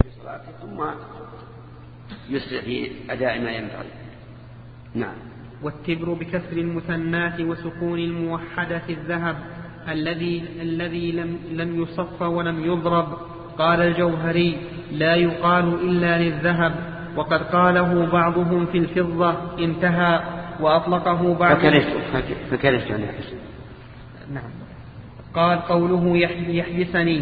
ثم يسرع في أداء ما ينبغي. نعم. والتبر بكسر المثنات وسكون الموحدة الذهب الذي لم يصف ولم يضرب. قال الجوهري: لا يقال إلا للذهب، وقد قاله بعضهم في الفضة. انتهى. وأطلقه بعضهم. فكرهت. نعم. قال: قوله يحبسني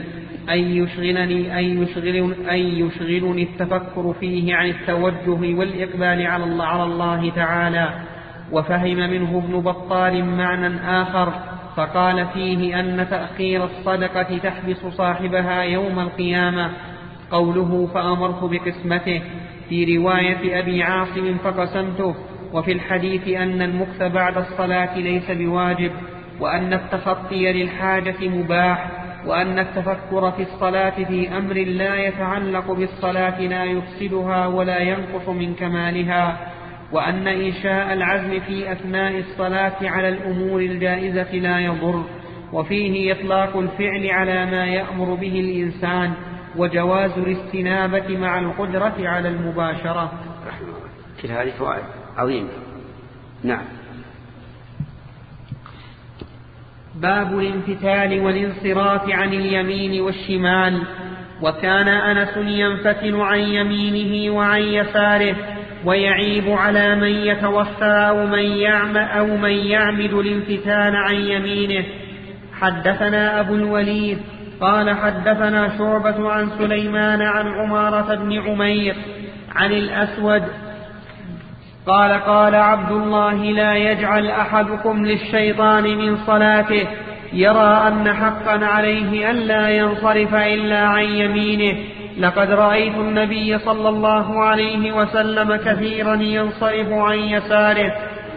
أن يشغلني التفكر فيه عن التوجه والإقبال على الله تعالى. وفهم منه ابن بطال معنى آخر، فقال فيه أن تأخير الصدقة تحبس صاحبها يوم القيامة. قوله فأمرت بقسمته في رواية أبي عاصم فقسمته. وفي الحديث أن المكث بعد الصلاة ليس بواجب، وأن التخطي للحاجة مباح، وأن التفكر في الصلاة في أمر لا يتعلق بالصلاة لا يفسدها ولا ينقص من كمالها، وأن إنشاء العزم في أثناء الصلاة على الأمور الجائزة لا يضر. وفيه إطلاق الفعل على ما يأمر به الإنسان، وجواز الاستنابة مع القدرة على المباشرة. كل هذه فوائد عظيمة. نعم. باب الانفتال والانصراف عن اليمين والشمال. وكان أنس ينفتل عن يمينه وعن يساره، ويعيب على من يتوفى أو من يعمد الانفتال عن يمينه. حدثنا أبو الوليد قال حدثنا شعبة عن سليمان عن عمارة بن عمير عن الأسود قال: قال عبد الله: لا يجعل أحدكم للشيطان من صلاته يرى أن حقا عليه ألا ينصرف إلا عن يمينه. لقد رأيت النبي صلى الله عليه وسلم كثيرا ينصرف عن يساره.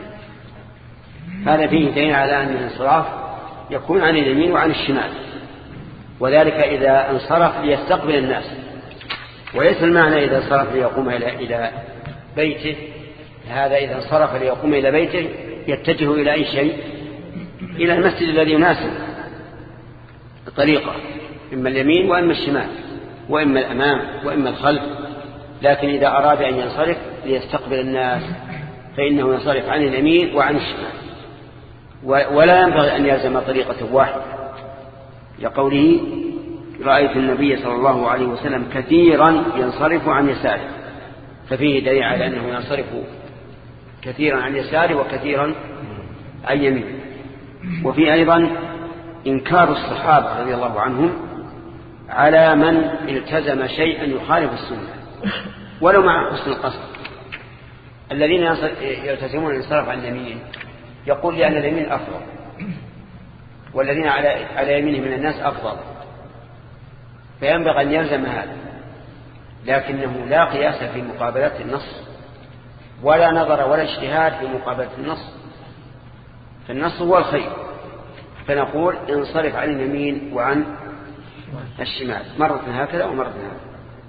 هذا فيه دليل على أن الانصراف يكون عن اليمين وعن الشمال، وذلك إذا انصرف ليستقبل الناس، وليس المعنى إذا انصرف ليقوم إلى بيته. هذا إذا انصرف ليقوم إلى بيته يتجه إلى أي شيء، إلى المسجد الذي يناسب طريقة، إما اليمين وإما الشمال، وإما الأمام وإما الخلف. لكن إذا أراد أن ينصرف ليستقبل الناس فإنه ينصرف عن اليمين وعن الشمال، ولا ينبغي أن يلزم طريقة واحدة، لقوله: رأيت النبي صلى الله عليه وسلم كثيرا ينصرف عن يساره، ففيه دليل على أنه ينصرف كثيرا عن يساره وكثيرا عن يمينه. وفي أيضا إنكار الصحابة رضي الله عنهم على من التزم شيئا يخالف السنة ولو مع حسن القصد. الذين يلتزمون الانصراف عن اليمين يقول لأن اليمين أفضل، والذين على يمينه من الناس أفضل، فينبغي أن يلزم هذا، لكنه لا قياس في مقابلة النص، ولا نظر ولا اجتهاد في مقابلة النص، فالنص هو الخير، فنقول انصرف عن اليمين وعن الشمال، مرة هكذا ومرة هكذا.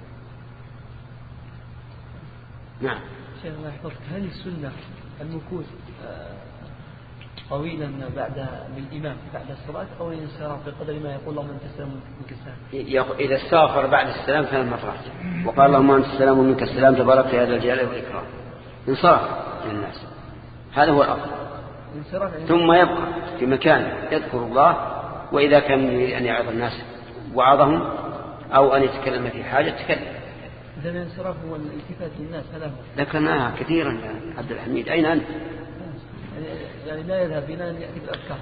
نعم. شيخ الله يحفظك، هل السنة المكوث طويلا بالإمام بعد الصلاة أو الانصراف بقدر ما يقول اللهم أنت السلام ومنك السلام؟ إذا استغفر بعد السلام 3 مرات وقال اللهم أنت السلام ومنك السلام تبارك يا ذا الجلال والإكرام، انصرف للناس، هذا هو الأفضل. ثم يبقى في مكان يذكر الله، وإذا كان يريد أن يعظ الناس وعظهم أو أن يتكلم في حاجة تكلم. إذا الانصراف هو الالتفات للناس، هذا هو. ذكرناها كثيرا يا عبد الحميد. أين أنت؟ يعني لا يذهب بنا أن يأتي بالأفكار.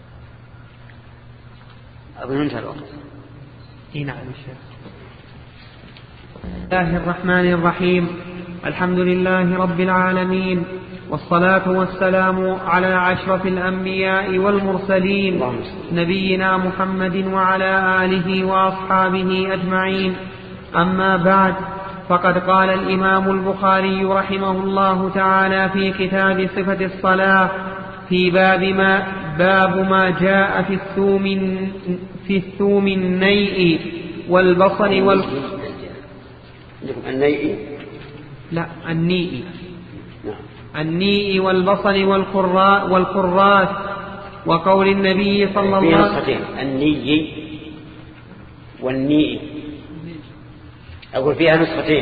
أظن انتهى الوقت. نعم الشيخ. بسم الله الرحمن الرحيم. الحمد لله رب العالمين، والصلاة والسلام على أشرف الأنبياء والمرسلين نبينا محمد وعلى آله وأصحابه أجمعين. أما بعد، فقد قال الإمام البخاري رحمه الله تعالى في كتاب صفة الصلاة في باب ما جاء في الثوم النيء والبصل النيء والبصل والكراث، وقول النبي صلى الله عليه وسلم النيء والنيء أقول فيها نسختين.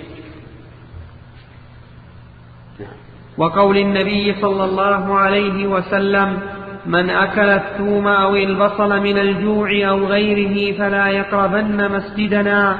وقول النبي صلى الله عليه وسلم: من أكل الثوم أو البصل من الجوع أو غيره فلا يقربن مسجدنا.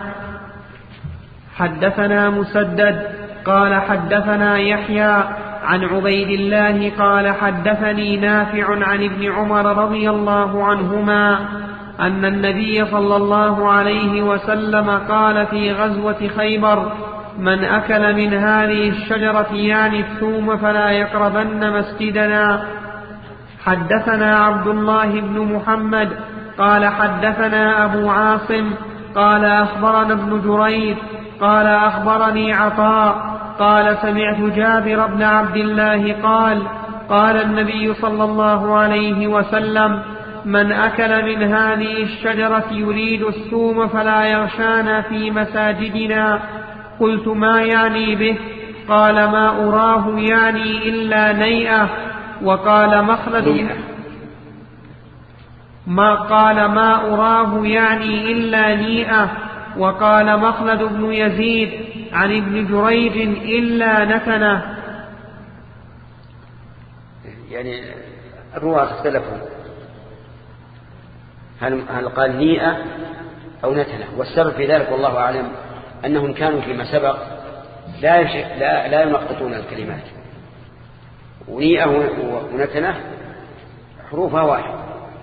حدثنا مسدد قال حدثنا يحيى عن عبيد الله قال حدثني نافع عن ابن عمر رضي الله عنهما أن النبي صلى الله عليه وسلم قال في غزوة خيبر: من أكل من هذه الشجرة يعني الثوم فلا يقربن مسجدنا. حدثنا عبد الله بن محمد قال حدثنا أبو عاصم قال أخبرنا ابن جريج قال أخبرني عطاء قال سمعت جابر بن عبد الله قال النبي صلى الله عليه وسلم: من أكل من هذه الشجرة يريد الثوم فلا يغشانا في مساجدنا. قلت: ما يعني به؟ قال: ما أراه يعني إلا نيئة. وقال مخلد ما أراه يعني إلا نيئة. وقال مخلد بن يزيد عن ابن جريج إلا نتنة. يعني الرواة اختلفوا هل قال نيئة أو نتنة، والسبب في ذلك والله أعلم أنهم كانوا فيما سبق لا ينقطون الكلمات، ونيئة ونتنة حروفها واحد.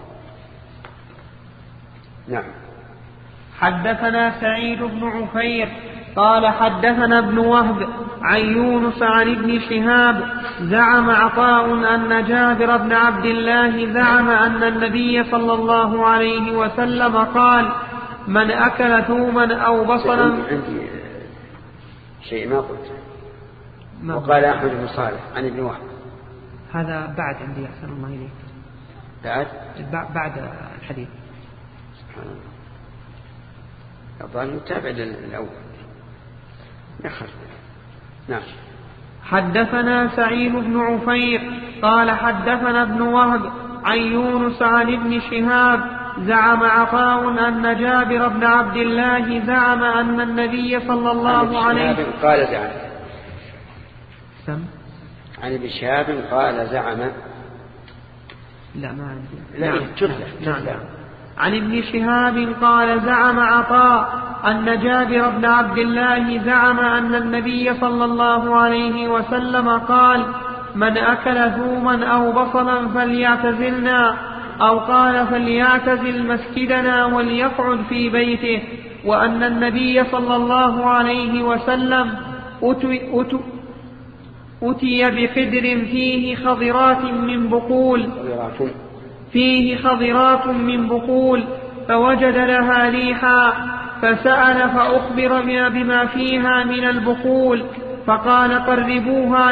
نعم. حدثنا سعيد بن عفير قال حدثنا ابن وهب عن يونس عن ابن شهاب زعم عطاء أن جابر بن عبد الله زعم أن النبي صلى الله عليه وسلم قال: من أكل ثوما أو بصلا. عندي شيء ما قلت. وقال أحمد بن صالح عن ابن وهب. هذا بعد عندي أحسن الله إليك. بعد الحديث. سبحان الله. أظن متابع للأول. نعم. حدثنا سعيد بن عفير قال حدثنا ابن وهب عن يونس عن ابن شهاب زعم عطاء أن جابر بن عبد الله زعم أن النبي صلى الله عليه وسلم قال زعم. عن ابن شهاب قال زعم. لا ما عندي. لا نعم. عن ابن شهاب قال زعم عطاء أن جابر بن عبد الله زعم أن النبي صلى الله عليه وسلم قال: من أكل ثوما أو بصلا فليعتزلنا، أو قال فليعتزل مسجدنا وليقعد في بيته. وأن النبي صلى الله عليه وسلم أتي بخدر فيه خضرات من بقول فوجد لها ريحا فسأل فأخبر بما فيها من البقول فقال: قربوها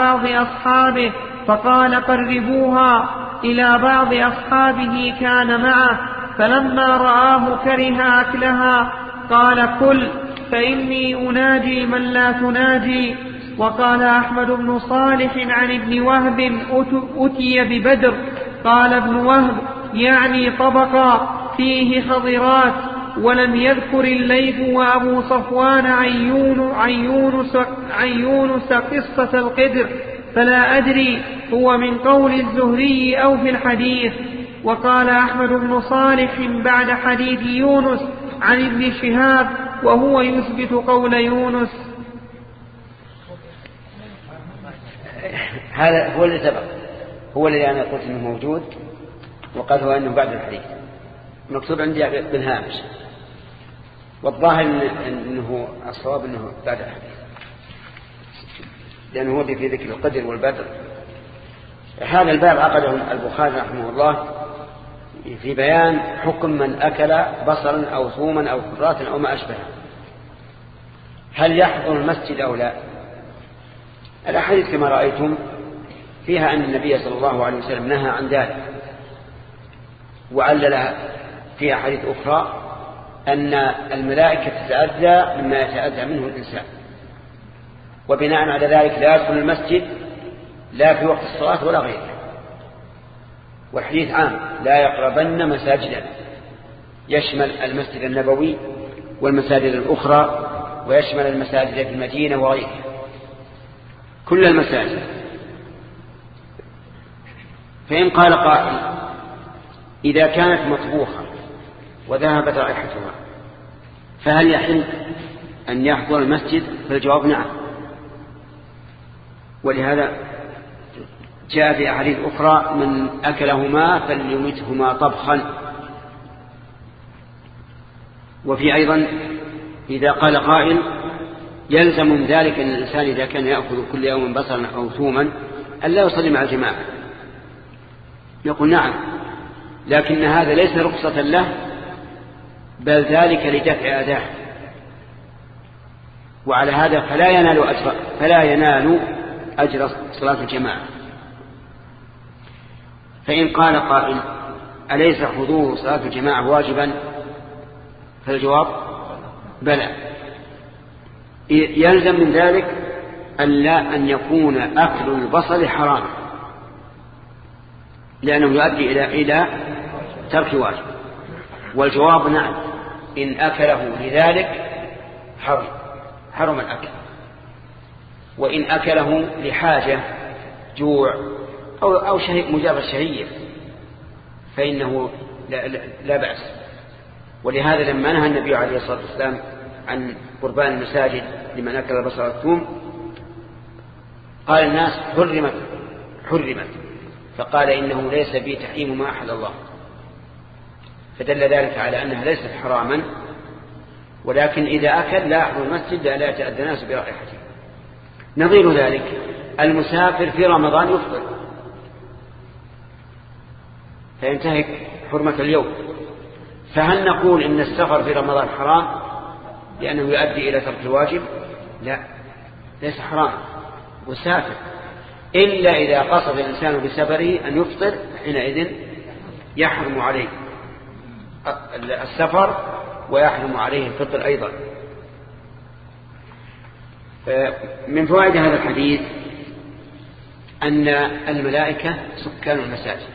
إلى بعض أصحابه كان معه، فلما رآه كره أكلها قال: كل فإني أناجي من لا تناجي. وقال أحمد بن صالح عن ابن وهب: أتي ببدر. قال ابن وهب: يعني طبقا فيه خضرات. ولم يذكر الليث وأبو صفوان عن يونس قصة القدر، فلا أدري هو من قول الزهري أو في الحديث. وقال أحمد بن صالح بعد حديث يونس عن ابن شهاب وهو يثبت قول يونس. هذا هو اللي سبق، هو اللي أنا قلت إنه موجود، وقال هو إنه بعد الحديث مكتوب عندي بالهامش، والظاهر إنه الصواب إنه بعد الحديث، لأنه هو في ذكر القدر والبدر. هذا الباب عقده البخاري رحمه الله في بيان حكم من أكل بصلا أو ثوما أو كرات أو ما أشبه، هل يحضر المسجد أو لا؟ الأحاديث كما رأيتم فيها أن النبي صلى الله عليه وسلم نهى عن ذلك، وعلل فيها حديث أخرى أن الملائكة تتأذى مما يتأذى منه الإنسان، وبناء على ذلك لا يدخل المسجد لا في وقت الصلاة ولا غيره. والحديث عام: لا يقربن مساجدنا، يشمل المسجد النبوي والمساجد الأخرى ويشمل المساجد في المدينة وغيرها، كل المساجد. فإن قال قائل إذا كانت مطبوخة وذهبت رائحتها فهل يحل أن يحضر المسجد؟ فالجواب نعم، ولهذا جاء في أحاديث أخرى من أكلهما فليمتهما طبخا. وفي أيضا إذا قال قائل يلزم من ذلك أن الإنسان إذا كان يأخذ كل يوم بصرا أو ثوما ألا يصلي مع الجماعة، يقول نعم، لكن هذا ليس رخصة له، بل ذلك لدفع أذاه، وعلى هذا فلا ينال أجر صلاة الجماعة. فإن قال قائل أليس حضور صلاة الجماعة واجبا؟ فالجواب بلى، يلزم من ذلك ألا أن يكون أكل البصل حرام، لأنه يؤدي إلى ترك واجب. والجواب نعم، إن أكله لذلك حرم الأكل، وإن أكله لحاجة جوع أو مجرد شهية فإنه لا بأس. ولهذا لما نهى النبي عليه الصلاة والسلام عن قربان المساجد لمن أكل البصل والثوم قال الناس حرمت، فقال إنه ليس بي تحريم ما أحل الله، فدل ذلك على أنها ليست حراما، ولكن إذا أكل لا يحضر المسجد لا يتأذى الناس برائحته. نظير ذلك المسافر في رمضان يفطر فينتهك حرمة اليوم، فهل نقول إن السفر في رمضان حرام لأنه يؤدي إلى ترك الواجب؟ لا، ليس حرام، مسافر، إلا إذا قصد الإنسان بسفره أن يفطر، حينئذ يحرم عليه السفر ويحرم عليه الفطر أيضا. من فوائد هذا الحديث أن الملائكة سكان المساجد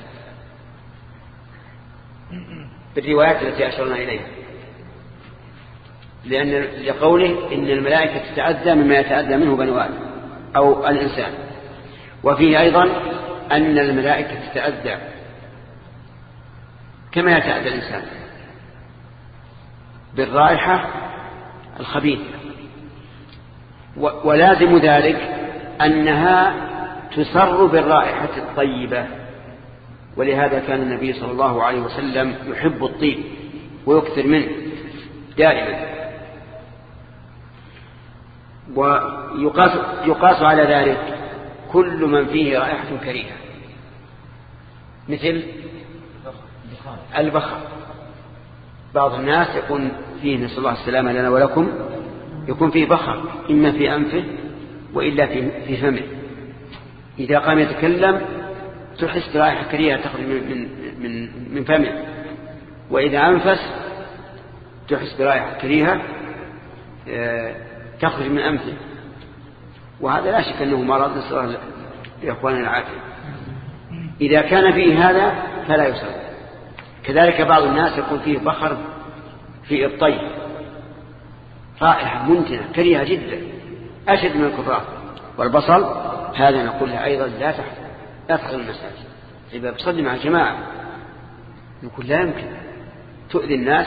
بالروايات التي أشرنا إليها، لقوله إن الملائكة تتأذى مما يتأذى منه بنو آدم أو الإنسان. وفيه أيضا أن الملائكة تتأذى كما يتأذى الإنسان بالرائحة الخبيثة، ولازم ذلك أنها تسر بالرائحة الطيبة، ولهذا كان النبي صلى الله عليه وسلم يحب الطيب ويكثر منه دائما. ويقاس على ذلك كل من فيه رائحة كريهة مثل البخر. بعض الناس يكون فيه، نسأل الله السلامة لنا ولكم، يكون فيه بخر إما في أنفه وإلا في فمه، إذا قام يتكلم تحس برائحة كريهة تخرج من فمه، وإذا أنفس تحس برائحة كريهة تخرج من أنفه، وهذا لا شك أنه مرض، نسأل الله لإخواننا العافية. إذا كان فيه هذا فلا يصلي. كذلك بعض الناس يكون فيه بخر في الطيب، رائحة منتنة كريهة جدا أشد من الكفار. والبصل هذا نقول له أيضا لا تحضر المساجد، إذا بتصلي مع الجماعة نقول لا يمكن، تؤذي الناس.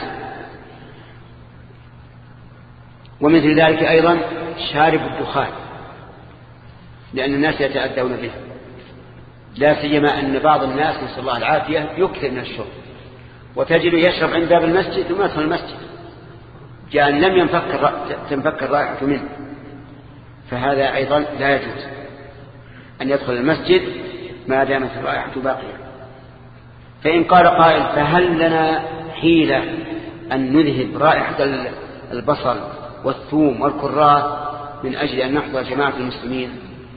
ومثل ذلك أيضا شارب الدخان، لأن الناس يتأذون به، لا سيما أن بعض الناس نسأل الله العافية يكثر من الشرب، وتجد يشرب عند باب المسجد ثم يدخل المسجد جاء أن لم تنفك الرائحة منه، فهذا أيضا لا يجوز أن يدخل المسجد ما دامت الرائحة باقية. فإن قال قائل فهل لنا حيلة أن نذهب رائحة البصل والثوم والكراث من أجل أن نحضر جماعة المسلمين؟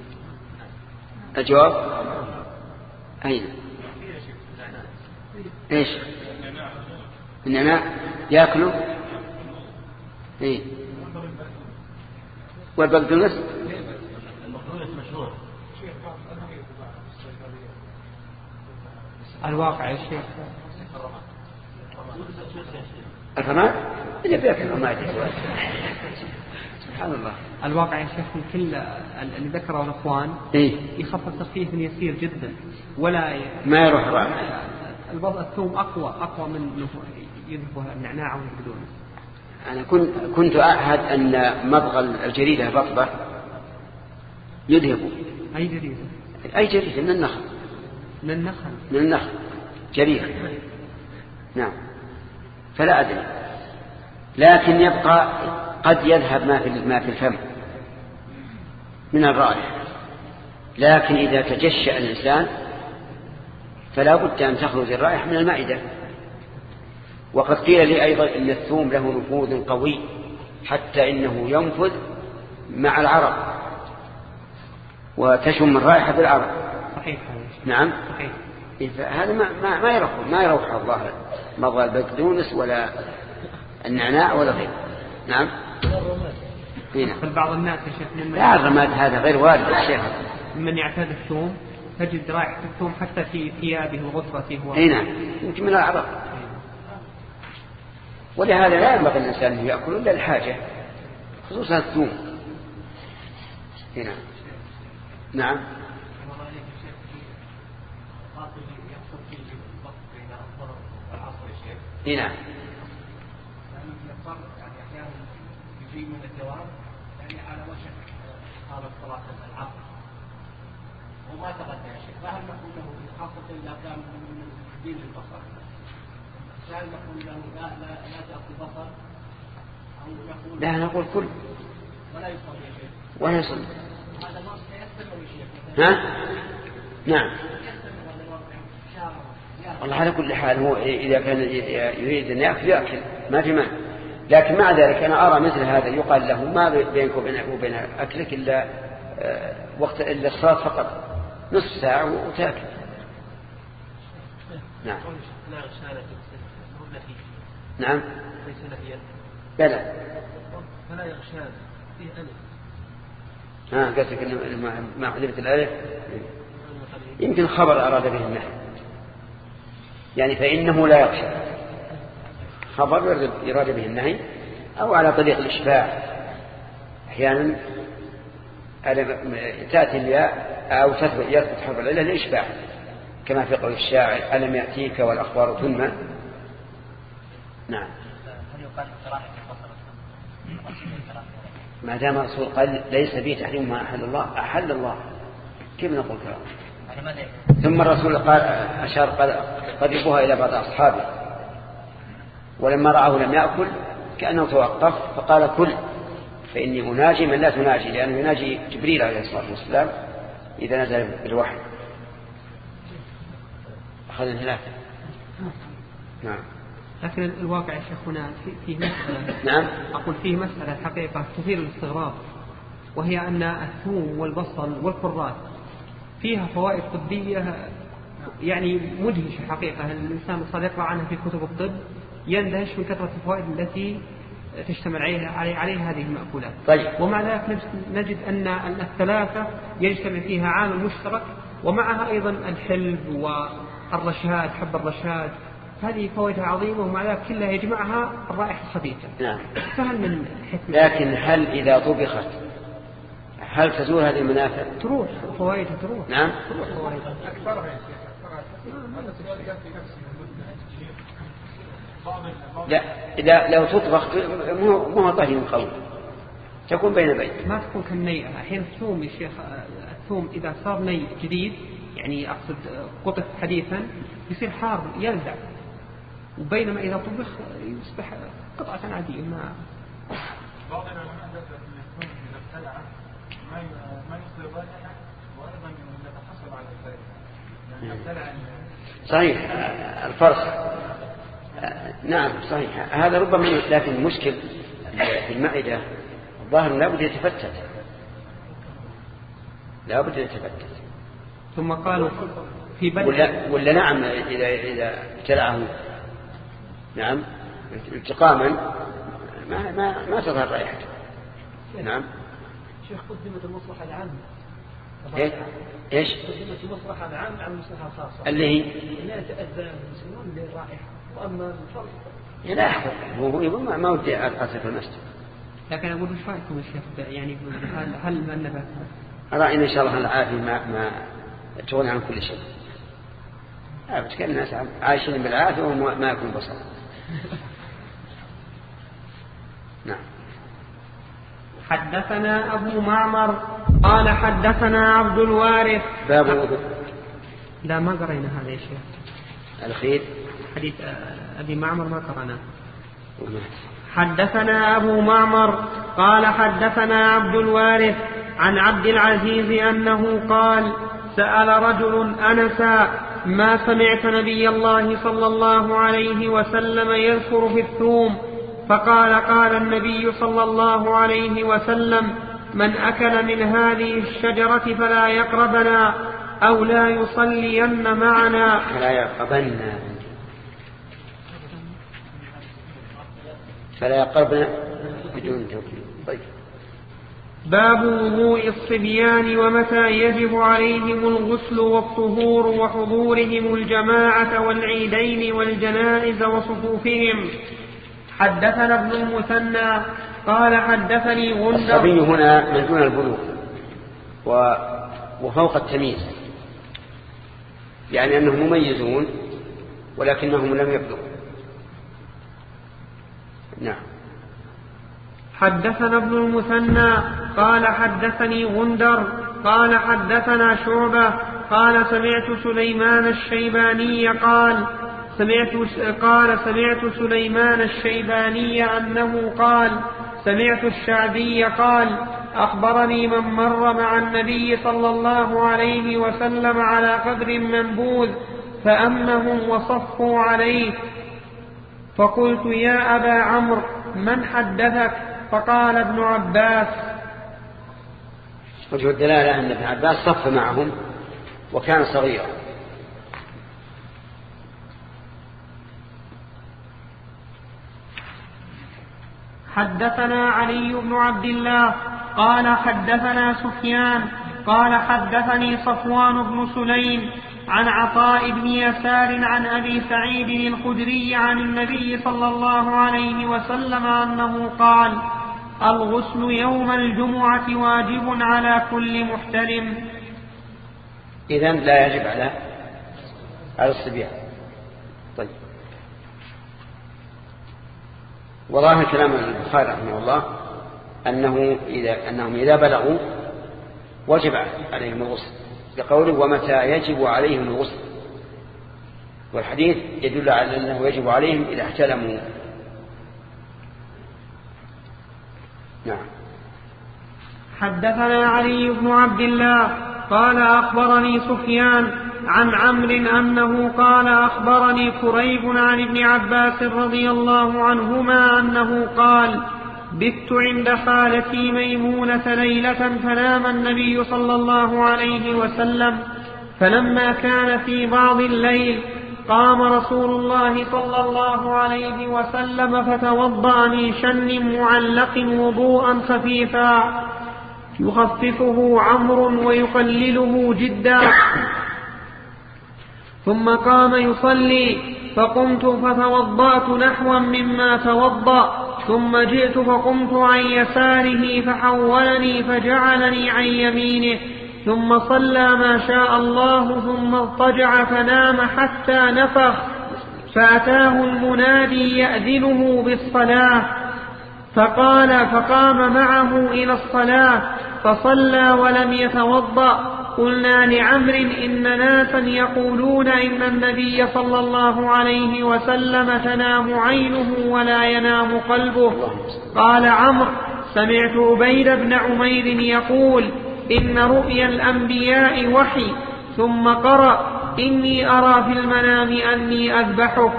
الجواب أين؟ إيش؟ النعناع يأكلوا؟ إيه؟ والبقدونس؟ الواقع يا شيخ الرماد اللي بيأكل الرماد سبحان الله. الواقع يا شيخ من كل اللي ذكره الأخوان يخفف تخفيف يسير جدا ولا ما يروح الرائحة. الثوم أقوى من يذهبها النعناع ويبدونه. أنا كنت أعهد أن مضغ الجريدة بطبة يذهب. أي جريدة؟ أي جريدة من النخل. من النخل جريدة. نعم. فلا أدري، لكن يبقى قد يذهب ما في الفم من الرائحة، لكن إذا تجشأ الإنسان فلا بد أن تخرج الرائحة من المعدة. وقد قيل لي أيضا إن الثوم له نفوذ قوي حتى إنه ينفذ مع العرق وتشم الرائحة بالعرق. صحيح. نعم. صحيح. هذا ما يروح الله مضغ البقدونس ولا النعناع ولا غيره. نعم. بعض الناس يا شيخ لا، الرماد هذا غير وارد يا شيخ. من يعتاد الثوم تجد رائحة الثوم حتى في ثيابه وغطرته. نعم، يمكن من العرق. ولهذا لا ينبغي الإنسان أن يأكل إلا الحاجة، خصوصا الثوم. هنا. نعم. هنا. يجي من الدوام يعني على وشك قامت صلاة العصر وما تغدى يا شيخ، فهل نقول له خاصة إذا كان من دين البصر، هل نقول له لا تأكل بصر أو نقول لا نقول كل ولا يصلي يا شيخ ولا يصلي؟ هذا ما يستمر يا شيخ. ها؟ نعم. والله على كل حال هو إذا كان يريد أن يأكل ما في مانع، لكن مع ذلك أنا أرى مثل هذا يقال له ما بينك وبين أكلك إلا وقت إلا الصلاة فقط نصف ساعة وتأكل. نعم. نعم. بلى. فلا يغشان فيه ألف. قصدك ما حذفت الألف يمكن خبر أراد به النحو، يعني فإنه لا يغشى، خبر يراد به النهي، أو على طريق الإشباع. أحيانا تأتي الياء أو يثبت حرف العلة للإشباع، كما في قول الشاعر ألم يأتيك والأخبار تنمى. نعم. ما دام الرسول قال ليس بي تحريم ما أحل الله، أحل الله، كيف نقول كلام؟ ثم الرسول قال أشار قربوها إلى بعض أصحابه، ولما رآه لم يأكل كأنه توقف فقال كل، فإني أناجي من لا تناجي، لأنه يناجي جبريل عليه الصلاة والسلام إذا نزل بالوحي. أخذ الثلاثة. نعم. لكن الواقع يا شيخ هنا فيه مسألة. نعم. أقول فيه مسألة حقيقة تثير الاستغراب، وهي أن الثوم والبصل والكرات فيها فوائد طبية يعني مدهشة حقيقة. الإنسان صار يقرأ عنها في كتب الطب يندهش من كثرة الفوائد التي تشتمل عليها هذه المأكولات. طيب. ومع ذلك نجد أن الثلاثة يجتمع فيها عامل مشترك، ومعها أيضا الحلب والرشاد، حب الرشاد، هذه فوائدها عظيمة، ومع ذلك كلها يجمعها الرائحة الخبيثة. نعم. فهل من حكمة؟ لكن هل إذا طبخت هل تزول هذه المنافع؟ تروح فوائدها تروح. نعم. تروح فوائدها. أكثرها يا شيخ. لا، إذا لو تطبخ مو طهي قوي، تكون بين بين. ما تكون كالنيئة. أحيانا الثوم يا شيخ، الثوم إذا صار ني جديد يعني أقصد قطف حديثا يصير حار يلدع، وبينما إذا طبخ يصبح قطعة عادية. بعض العلماء ذكر أن الثوم إذا ابتلع ما يصير رائحة، وأيضا يتحصل على الفائدة يعني ابتلع. صحيح الفرخ. نعم صحيح هذا ربما، لكن المشكل في المعدة الظاهر لابد يتفتت، لابد يتفتت. ثم قالوا في ولا نعم إذا ابتلعه نعم التقاما ما تظهر رائحته. نعم. شيخ قدمت المصلحة العامة. ايش؟ قدمت المصلحة العامة على المصلحة الخاصة. اللي هي لا يتأذى المسلمون بالرائحة، وأما الفرق لا يحفظ. هو يقول ما ودي أقصد في المسجد. لكن أقول إيش رأيكم يا شيخ يعني هل النبات رأينا إن شاء الله العافية ما تغني عن كل شيء. كان الناس عايشين بالعافية وما يكون بصر. نعم. حدثنا أبو معمر قال حدثنا عبد الوارث. باب لا ما قرينا هذا يا شيخ. الخير حديث أبي معمر ما قرأناه. حدثنا أبو معمر قال حدثنا عبد الوارث عن عبد العزيز أنه قال سأل رجل أنسا ما سمعت نبي الله صلى الله عليه وسلم يذكر في الثوم، فقال قال النبي صلى الله عليه وسلم من أكل من هذه الشجرة فلا يقربنا أو لا يصلين معنا. فلا يقربنا بدون توكيد. طيب. باب وضوء الصبيان ومتى يجب عليهم الغسل والطهور وحضورهم الجماعة والعيدين والجنائز وصفوفهم. حدثنا ابن المثنى قال حدثني غندر. الصبي هنا من دون البلوغ وفوق التمييز، يعني أنهم مميزون ولكنهم لم يبلغوا. نعم. حدثنا ابن المثنى قال حدثني غندر قال حدثنا شعبة قال سمعت سليمان الشيباني قال سمعت سليمان الشيباني أنه قال سمعت الشعبي قال أخبرني من مر مع النبي صلى الله عليه وسلم على قبر منبوذ فأمهم وصفوا عليه، فقلت يا أبا عمرو من حدثك؟ فقال ابن عباس. وجه الدلالة أن ابن عباس صف معهم وكان صغيرا. حدثنا علي بن عبد الله قال حدثنا سفيان قال حدثني صفوان بن سليم عن عطاء بن يسار عن أبي سعيد الخدري عن النبي صلى الله عليه وسلم أنه قال الغسل يوم الجمعة واجب على كل محتلم. إذن لا يجب على الصبيان. طيب. وظاهر كلام البخاري رحمه الله أنهم إذا بلغوا وجب عليهم الغسل، لقوله ومتى يجب عليهم الغسل، والحديث يدل على أنه يجب عليهم إذا احتلموا. نعم. حدثنا علي بن عبد الله قال أخبرني سفيان عن عمرو أنه قال أخبرني كريب عن ابن عباس رضي الله عنهما أنه قال بت عند خالتي ميمونة ليلة فنام النبي صلى الله عليه وسلم، فلما كان في بعض الليل قام رسول الله صلى الله عليه وسلم فتوضأ من شن معلق وضوءا خفيفا يخففه عمرو ويقلله جدا، ثم قام يصلي فقمت فتوضأت نحوا مما توضأ، ثم جئت فقمت عن يساره فحولني فجعلني عن يمينه، ثم صلى ما شاء الله ثم اضطجع فنام حتى نفخ، فأتاه المنادي يأذنه بالصلاة فقام معه إلى الصلاة فصلى ولم يتوضأ. قلنا لعمرو إن ناسا يقولون إن النبي صلى الله عليه وسلم تنام عينه ولا ينام قلبه. قال عمرو سمعت عبيد بن عمير يقول إن رؤيا الأنبياء وحي، ثم قرأ إني أرى في المنام أني أذبحك.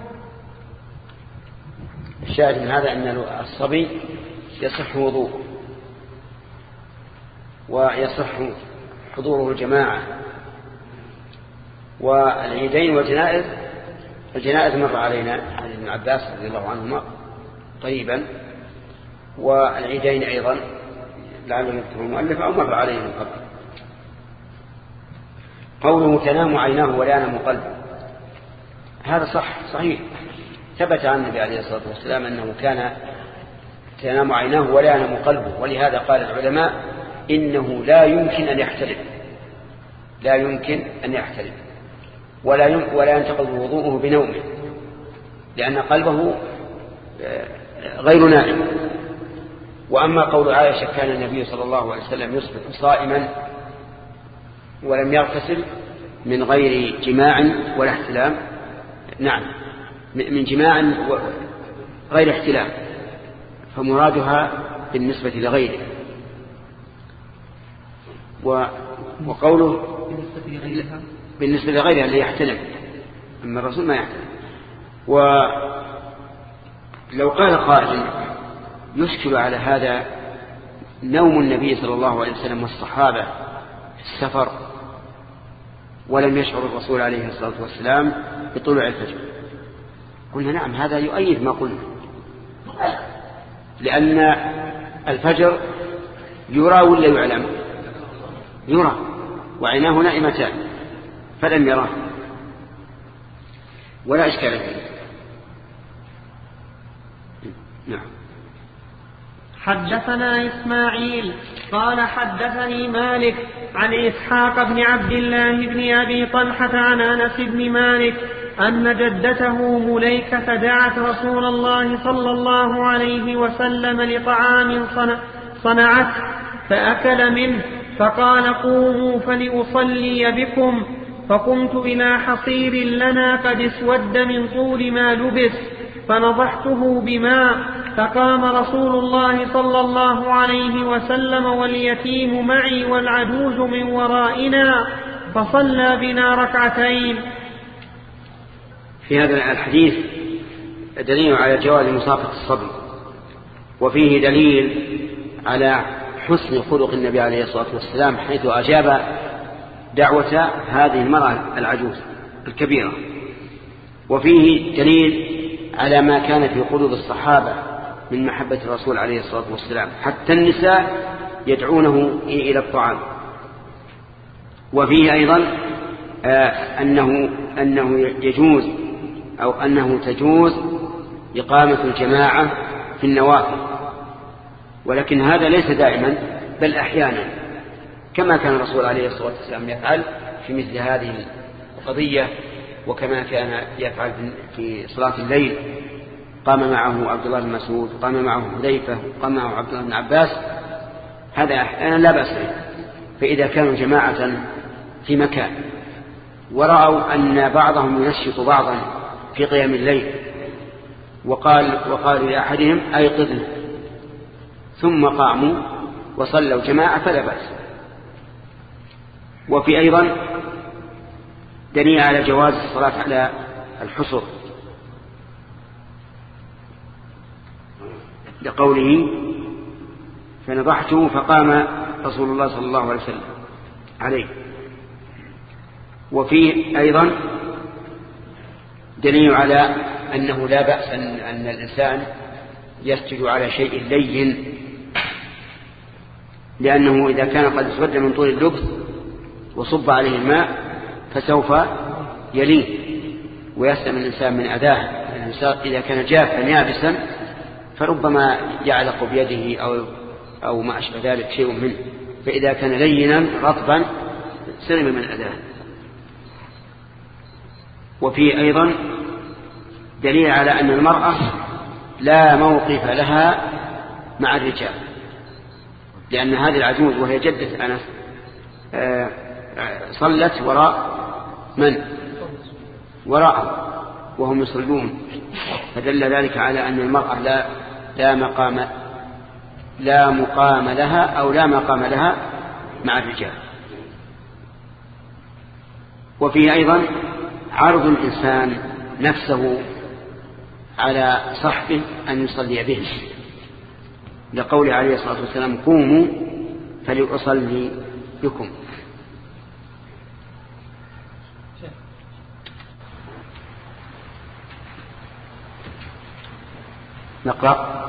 الشاهد من هذا أن الصبي يصح وضوء ويصح حضوره الجماعة والعيدين والجنائز. الجنائز مر علينا عن ابن عباس رضي الله عنهما طيبا، والعيدين أيضا لعله يذكر المؤلف أو مر علينا من قبل. قوله تنام عيناه ولا ينام قلبه هذا صحيح، ثبت عن النبي عليه الصلاة والسلام أنه كان تنام عيناه ولا ينام قلبه. ولهذا قال العلماء إنه لا يمكن أن يحتلم، لا يمكن أن يحتلم ولا ينتقض وضوءه بنومه، لأن قلبه غير نائم. وأما قول عائشة كان النبي صلى الله عليه وسلم يصبح صائما ولم يغتسل من غير جماع ولا احتلام، نعم من جماع غير احتلام، فمرادها بالنسبة لغيره. وقوله بالنسبة لغيرها اللي يحتلم، أما الرسول ما يحتلم. ولو قال قائل يشكل على هذا نوم النبي صلى الله عليه وسلم والصحابة في السفر ولم يشعر الرسول عليه الصلاة والسلام بطلوع الفجر، قلنا نعم هذا يؤيد ما قلنا، لأن الفجر يرى ولا يعلم؟ يرى، وعيناه نائمتان فلم يراه، ولا إشكال فيه. نعم. حدثنا إسماعيل قال حدثني مالك عن إسحاق بن عبد الله بن أبي طلحة عن أنس بن مالك أن جدته مليكة دعت رسول الله صلى الله عليه وسلم لطعام صنعته فأكل منه، فقال قوموا فلأصلي بكم، فقمت إلى حصير لنا قد اسود من طول ما لبس فنضحته بماء، فقام رسول الله صلى الله عليه وسلم واليتيم معي والعجوز من ورائنا فصلى بنا ركعتين. في هذا الحديث دليل على جواز مصافحة الصبي، وفيه دليل على حسن خلق النبي عليه الصلاة والسلام حيث أجاب دعوة هذه المرأة العجوز الكبيرة، وفيه دليل على ما كان في قلوب الصحابة من محبة الرسول عليه الصلاة والسلام، حتى النساء يدعونه إلى الطعام. وفيه أيضا أنه يجوز أو أنه تجوز إقامة الجماعة في النوافل، ولكن هذا ليس دائما بل أحيانا، كما كان الرسول عليه الصلاة والسلام يفعل في مثل هذه القضية، وكما كان يفعل في صلاة الليل، قام معه عبد الله بن مسعود، قام معه حذيفة، قام معه عبد الله بن عباس، هذا أحيانا لا بأس به. فإذا كانوا جماعة في مكان ورأوا أن بعضهم ينشط بعضا في قيام الليل وقالوا لأحدهم أيقظنا، ثم قاموا وصلوا جماعة فلا بأس. وفي أيضا دليل على جواز الصلاة على الحصر لقوله فنضحته فقام رسول الله صلى الله عليه وسلم عليه. وفيه أيضا دليل على أنه لا بأس أن الإنسان يسجد على شيء لين، لأنه إذا كان قد اسود من طول اللبس وصب عليه الماء فسوف يلين ويسلم الإنسان من أذاه. الإنسان إذا كان جافا يابسا فربما يعلق بيده أو ما أشبه ذلك شيء منه، فإذا كان لينا رطبا سلم من أذاه. وفي أيضا دليل على أن المرأة لا موقف لها مع الرجال، لأن هذه العجوز وهي جدة أنس صلت وراء من؟ وراءه وهم يصلون، فدل ذلك على أن المرأة لا مقام لها أو لا مقام لها مع الرجال. وفيه أيضا عرض الإنسان نفسه على صحبه أن يصلي به، لقول عليه الصلاة والسلام قوموا فلأصلي بكم. نقرأ.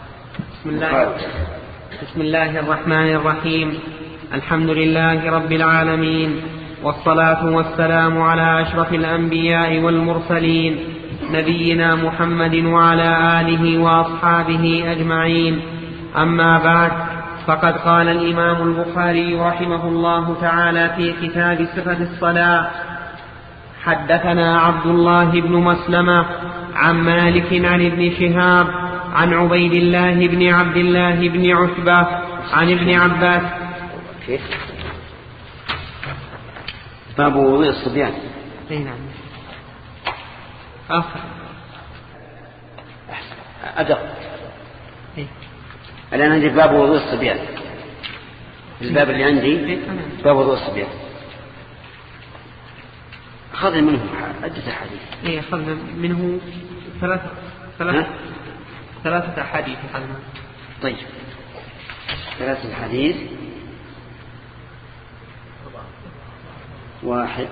بسم الله الرحمن الرحيم. الحمد لله رب العالمين، والصلاة والسلام على أشرف الأنبياء والمرسلين نبينا محمد وعلى آله وأصحابه أجمعين. أما بعد، فقد قال الإمام البخاري رحمه الله تعالى في كتاب صفة الصلاة: حدثنا عبد الله بن مسلمة عن مالك عن ابن شهاب عن عبيد الله بن عبد الله بن عتبة عن ابن عباس. باب وضوء الصبيان. نعم. أدق. الآن عندي باب وضوء الصبيان. الباب اللي عندي باب وضوء الصبيان. أخذنا منه عدة أحاديث. أخذنا منه ثلاثة أحاديث. طيب، 3 أحاديث. 1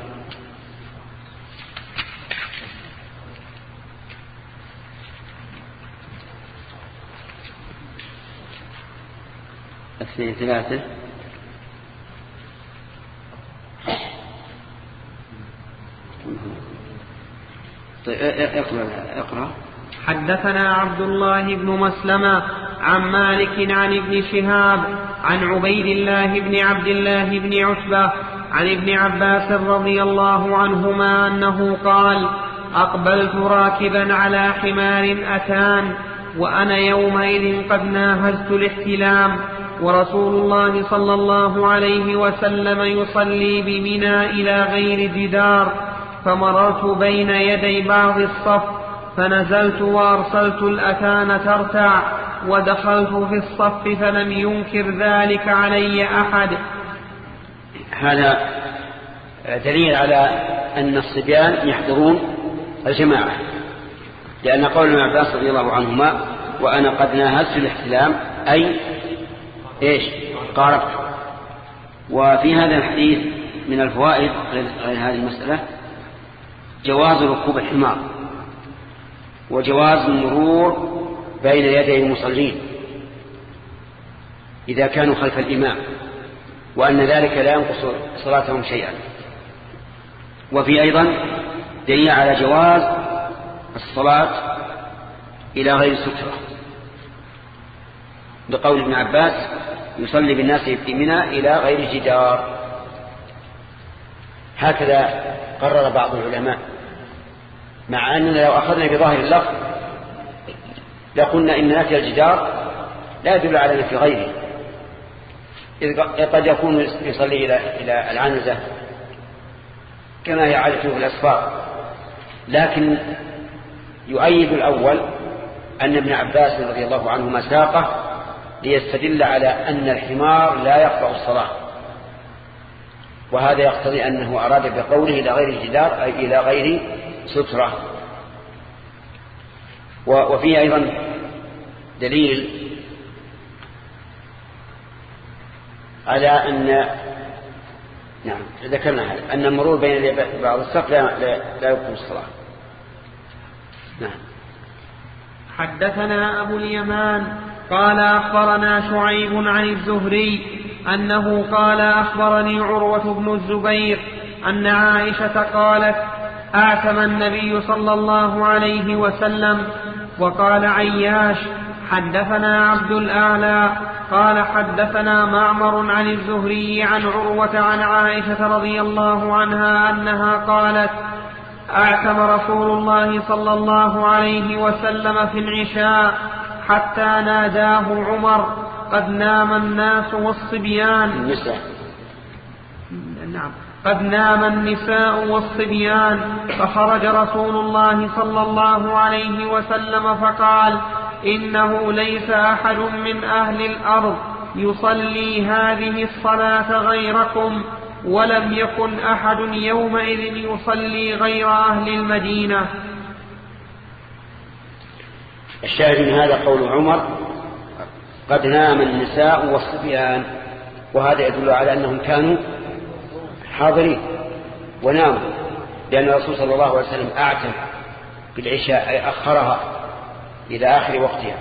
2 3. طيب اقرأ. حدثنا عبد الله بن مسلمة عن مالك عن ابن شهاب عن عبيد الله بن عبد الله بن عتبة عن ابن عباس رضي الله عنهما أنه قال: أقبلت راكبا على حمار أتان وأنا يومئذ قد ناهزت الاحتلام، ورسول الله صلى الله عليه وسلم يصلي بمنى إلى غير جدار، فمررت بين يدي بعض الصف فنزلت وأرسلت الأتان ترتع، ودخلت في الصف فلم ينكر ذلك علي أحد. هذا دليل على أن الصبيان يحضرون الجماعة، لأن قول ابن عباس رضي الله عنهما: وأنا قد ناهزت الاحتلام، أي إيش؟ قاربت. وفي هذا الحديث من الفوائد غير هذه المسألة جواز ركوب الحمار، وجواز المرور بين يدي المصلين إذا كانوا خلف الإمام، وأن ذلك لا ينقص صلاتهم شيئا. وفي أيضا دليل على جواز الصلاة إلى غير سترة، بقول ابن عباس: يصلي بالناس في منى إلى غير جدار. هكذا قرر بعض العلماء، مع أننا لو أخذنا بظاهر اللفظ لقلنا إن نفي الجدار لا يدل على نفي غيره، إذ قد يكون يصلي إلى العنزة كما هي عادته في الأسفار. لكن يؤيد الأول أن ابن عباس رضي الله عنهما ساقه ليستدل على أن الحمار لا يقطع الصلاة، وهذا يقتضي أنه أراد بقوله إلى غير الجدار أي إلى غير سترة. وفيه أيضا دليل على أن ذكرنا هذا أن المرور بين بعض الصف لا يبطل الصلاة. نعم. حدثنا أبو اليمان قال أخبرنا شعيب عن الزهري أنه قال: أخبرني عروة بن الزبير أن عائشة قالت: أعتم النبي صلى الله عليه وسلم. وقال عياش: حدثنا عبد الأعلى قال: حدثنا معمر عن الزهري عن عروة عن عائشة رضي الله عنها أنها قالت: أعتم رسول الله صلى الله عليه وسلم في العشاء حتى ناداه عمر: قد نام الناس والصبيان. نعم، قد نام النساء والصبيان. فخرج رسول الله صلى الله عليه وسلم فقال: إنه ليس أحد من أهل الأرض يصلي هذه الصلاة غيركم، ولم يكن أحد يومئذ يصلي غير أهل المدينة. الشاهد من هذا قول عمر: قد نام النساء والصبيان، وهذا يدل على أنهم كانوا حاضرين وناموا، لأن الرسول صلى الله عليه وسلم أعتم بالعشاء أي أخرها إلى آخر وقتها.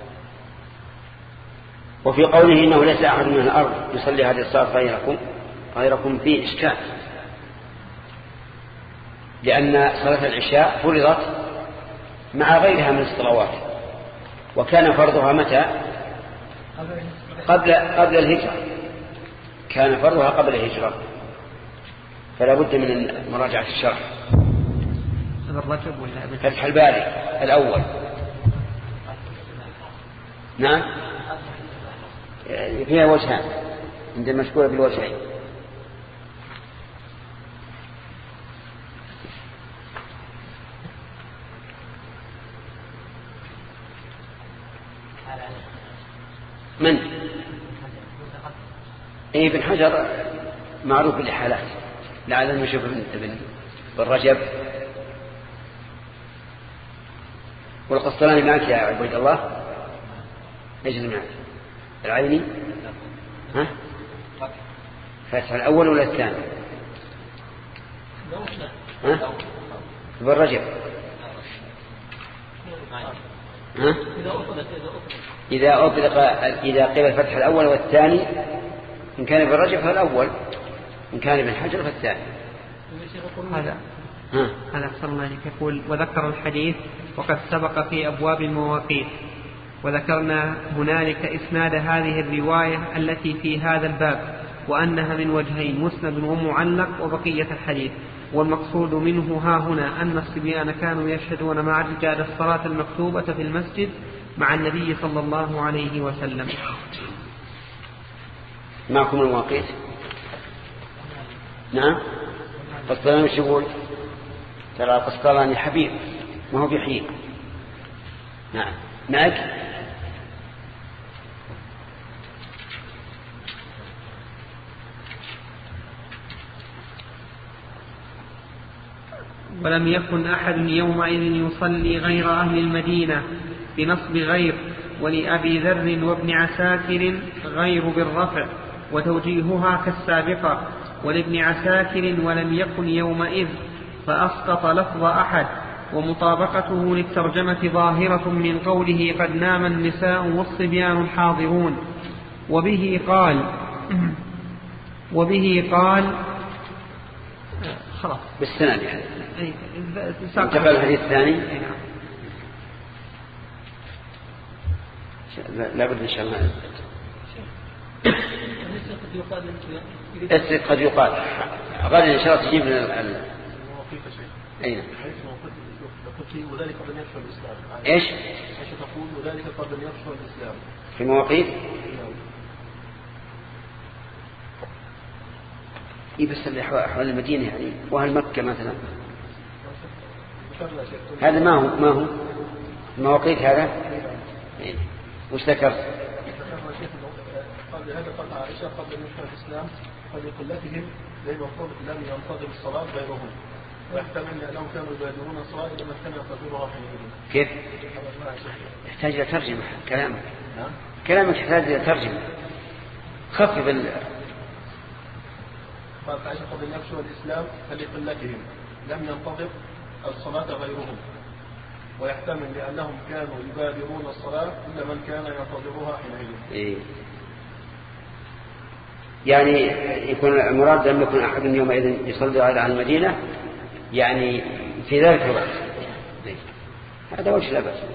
وفي قوله إنه ليس أحد من الأرض يصلي هذه الصلاة غيركم فيه إشكال، لأن صلاة العشاء فرضت مع غيرها من الصلوات. وكان فرضها متى؟ قبل الهجرة، كان فرضها قبل الهجرة، فلا بد من مراجعة الشرح. فتح الباري الأول. نعم، فيها وجهان عند المشكورة بالوجهين. من؟ ابن حجر معروف بالإحالات، لعلنا نشوف ابن رجب. والقسطلاني معك يا عبد الله؟ ايش معك؟ العيني؟ ها؟ فتح الأول ولا الثاني؟ ها؟ ابن رجب؟ ها؟ إذا أطلق، إذا قيل الفتح الأول والثاني، إن كان ابن رجب فالأول، إن كان ابن حجر فالثاني. هذا أحسن الله عليك. يقول: وذكر الحديث وقد سبق في أبواب المواقيت، وذكرنا هنالك إسناد هذه الرواية التي في هذا الباب، وأنها من وجهين: مسند ومعلق، وبقية الحديث. والمقصود منه ها هنا أن الصبيان كانوا يشهدون مع الرجال الصلاة المكتوبة في المسجد مع النبي صلى الله عليه وسلم. معكم المواقيت؟ نعم. قسطلاني مش يقول؟ ترى قسطلاني حبيب ما هو بحيب. نعم. معك؟ ولم يكن أحد يومئذ يصلي غير أهل المدينة بنصب غير، ولأبي ذر وابن عساكر غير بالرفع، وتوجيهها كالسابقة. ولابن عساكر ولم يكن يومئذ، فأسقط لفظ أحد، ومطابقته للترجمة ظاهرة من قوله: قد نام النساء والصبيان الحاضرون. وبه قال خلاص بالسند يعني انتقل الحديث الثاني. لا بد إن شاء الله قد يقال غدا إن شاء الله تجيب لنا أين وذلك قبل أن يدخل الإسلام. إيش تقول؟ وذلك قبل أن يدخل الإسلام في مواقيت. بس أحوال المدينة يعني، وهل مكة مثلا؟ هذا ما هو المواقيت هذا. وش ذكرت؟ هذا قال عائشة قبل أن يدخل الإسلام فلقلتهم لم ينتظر الصلاة غيرهم، ويحتمل أنهم كانوا يبادرون الصلاة إذا ما كانوا ينتظرها حينئذ. كيف؟ يحتاج إلى ترجمة كلامك. كلامك يحتاج إلى ترجمة. خفف قال عائشة قبل أن يدخل الإسلام فلقلتهم لم ينتظر الصلاة غيرهم، ويحتمل لأنهم كانوا يبادرون الصلاة إلا من كان ينتظرها حينئذ. يعني يكون المراد لم يكن أحد يومئذ يصلي على المدينة، يعني في ذلك الوقت. هذا وجه لا بأس.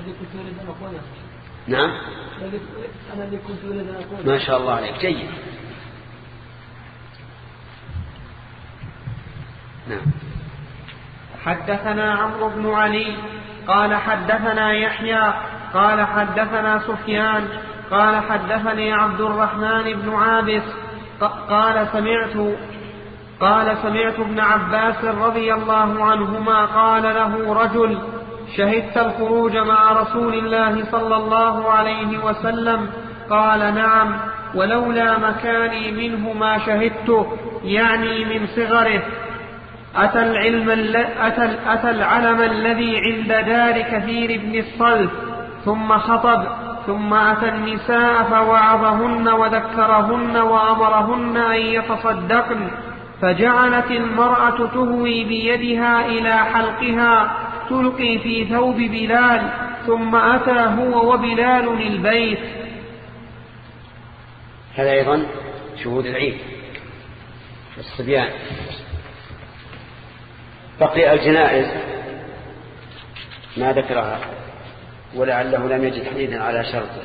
نعم. ما شاء الله عليك، جيد. نعم. حدثنا عمرو بن علي قال حدثنا يحيى قال حدثنا سفيان قال حدثني عبد الرحمن بن عابس قال سمعت ابن عباس رضي الله عنهما قال له رجل: شهدت الخروج مع رسول الله صلى الله عليه وسلم؟ قال: نعم، ولولا مكاني منه ما شهدته، يعني من صغره. أتى العلم الذي عند دار كثير بن الصلت ثم خطب، ثم أتى النساء فوعظهن وذكرهن وأمرهن أن يتصدقن، فجعلت المرأة تهوي بيدها إلى حلقها تلقي في ثوب بلال، ثم أتى هو وبلال البيت. هذا أيضا شهود العيد الصبيان. بقي الجنائز. ما ذكرها ولعله لم يجد حديثا على شرطه.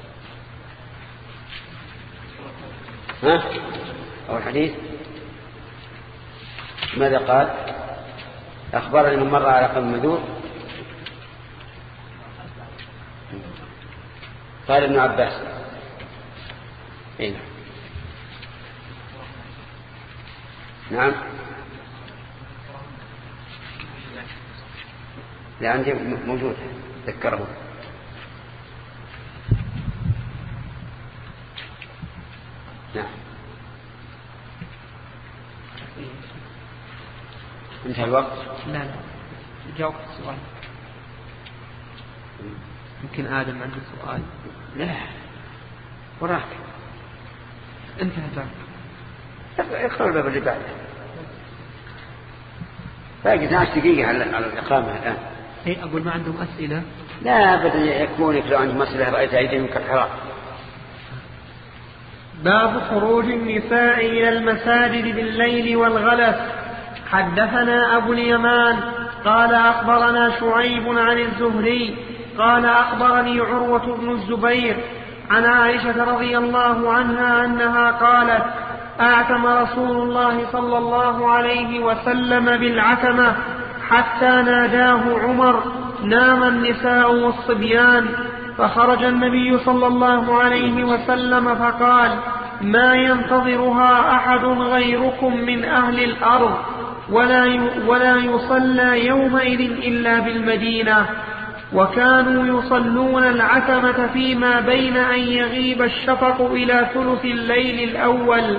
ها؟ أو الحديث ماذا قال؟ أخبرني من مر على قوم مذور قال ابن عباس. إيه؟ نعم. لا عندي موجود ذكره. نعم. انتهى الوقت؟ لا جاوب السؤال. يمكن آدم عنده سؤال. لا وراك انتهى الباب. اقرأ الباب اللي بعده. باقي 12 دقيقة على الإقامة الآن. إيه أقول ما عندهم أسئلة؟ لا أبدا يكونك لو عندهم أسئلة رأيت أيديهم كالحرام. باب خروج النساء إلى المساجد بالليل والغلس. حدثنا أبو اليمان قال أخبرنا شعيب عن الزهري قال أخبرني عروة بن الزبير عن عائشة رضي الله عنها أنها قالت أعتم رسول الله صلى الله عليه وسلم بالعتمة حتى ناداه عمر نام النساء والصبيان، فخرج النبي صلى الله عليه وسلم فقال ما ينتظرها أحد غيركم من أهل الأرض ولا يصلى يومئذ إلا بالمدينة. وكانوا يصلون العتمة فيما بين أن يغيب الشفق إلى ثلث الليل الأول.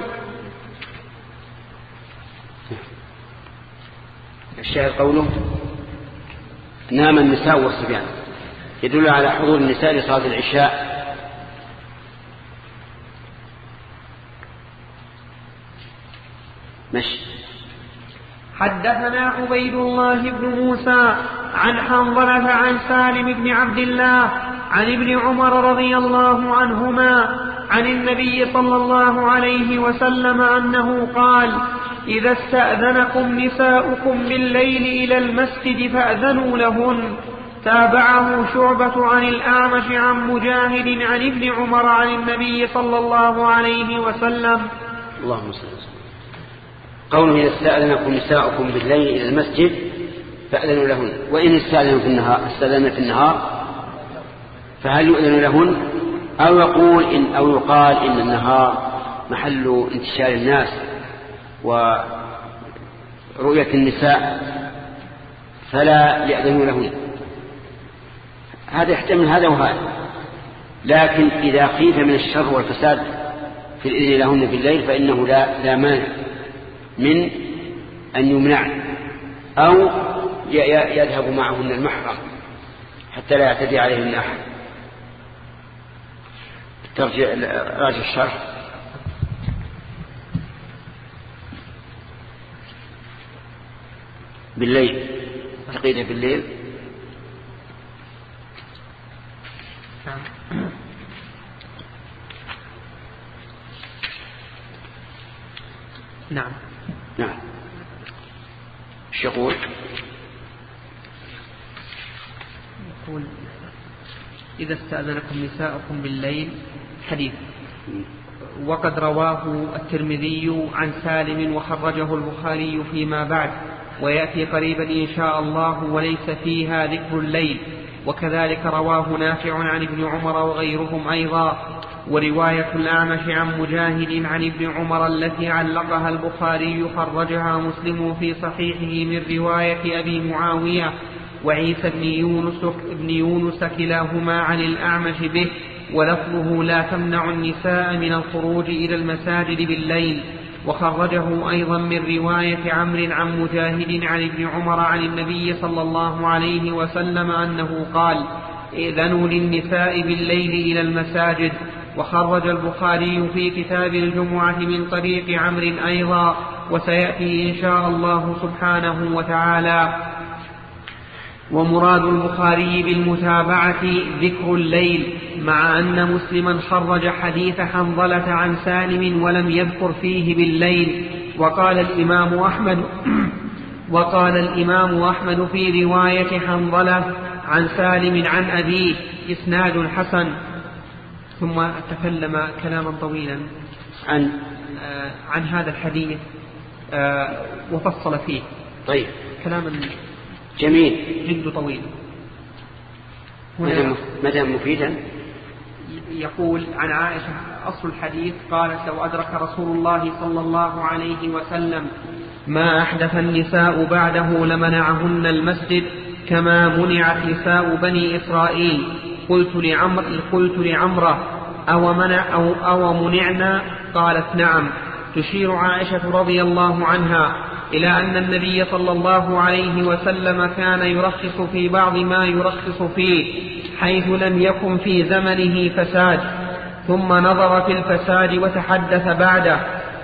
الشاهد قوله نام النساء والصبيان يدل على حضور النساء لصلاة العشاء. ماشي. حدثنا عبيد الله بن موسى عن حنظلة عن سالم بن عبد الله عن ابن عمر رضي الله عنهما عن النبي صلى الله عليه وسلم أنه قال إذا استأذنكم نساؤكم بالليل إلى المسجد فأذنوا لهن. تابعه شعبة عن الأعمش عن مجاهد عن ابن عمر عن النبي صلى الله عليه وسلم. اللهم صل وسلم. قوله إذا استأذنكم نساؤكم بالليل إلى المسجد فأذنوا لهن، وإن استأذنوا في النهار فهل يؤذن لهن أو يقال إن النهار محل انتشار الناس ورؤية النساء فلا يأذنوا لهن. هذا يحتمل هذا وهذا، لكن إذا خيف من الشر والفساد في الإذن لهن بالليل فإنه لا مانع من أن يمنعن أو يذهب معهن المحرم حتى لا يعتدي عليهن أحد. راجع الشرح. بالليل تقييده بالليل. نعم. ايش يقول؟ إذا استأذنكم نساءكم بالليل حديث، وقد رواه الترمذي عن سالم وخرجه البخاري فيما بعد، ويأتي قريبا إن شاء الله وليس فيها ذكر الليل. وكذلك رواه نافع عن ابن عمر وغيرهم أيضا. ورواية الأعمش عن مجاهد عن ابن عمر التي علقها البخاري خرجها مسلم في صحيحه من رواية أبي معاوية وعيسى بن يونس كلاهما عن الأعمش به، ولفظه لا تمنع النساء من الخروج إلى المساجد بالليل. وخرجه أيضا من رواية عمرو عن مجاهد عن ابن عمر عن النبي صلى الله عليه وسلم أنه قال ائذنوا للنساء بالليل إلى المساجد. وخرج البخاري في كتاب الجمعة من طريق عمرو أيضا، وسيأتي إن شاء الله سبحانه وتعالى. ومراد البخاري بالمتابعة ذكر الليل، مع أن مسلما خرج حديث حنظلة عن سالم ولم يذكر فيه بالليل. وقال الإمام أحمد في رواية حنظلة عن سالم عن أبيه إسناد حسن. ثم تكلم كلاما طويلا عن هذا الحديث وفصل فيه. طيب، كلاما جميل جد طويل. مدى مفيدا. يقول عن عائشة أصل الحديث قالت: لو أدرك رسول الله صلى الله عليه وسلم ما أحدث النساء بعده لمنعهن المسجد كما منعت نساء بني إسرائيل. قلت لعمرة: أو منعنا؟ قالت: نعم. تشير عائشة رضي الله عنها إلى أن النبي صلى الله عليه وسلم كان يرخص في بعض ما يرخص فيه، حيث لم يكن في زمنه فساد، ثم نظر في الفساد وتحدث بعده،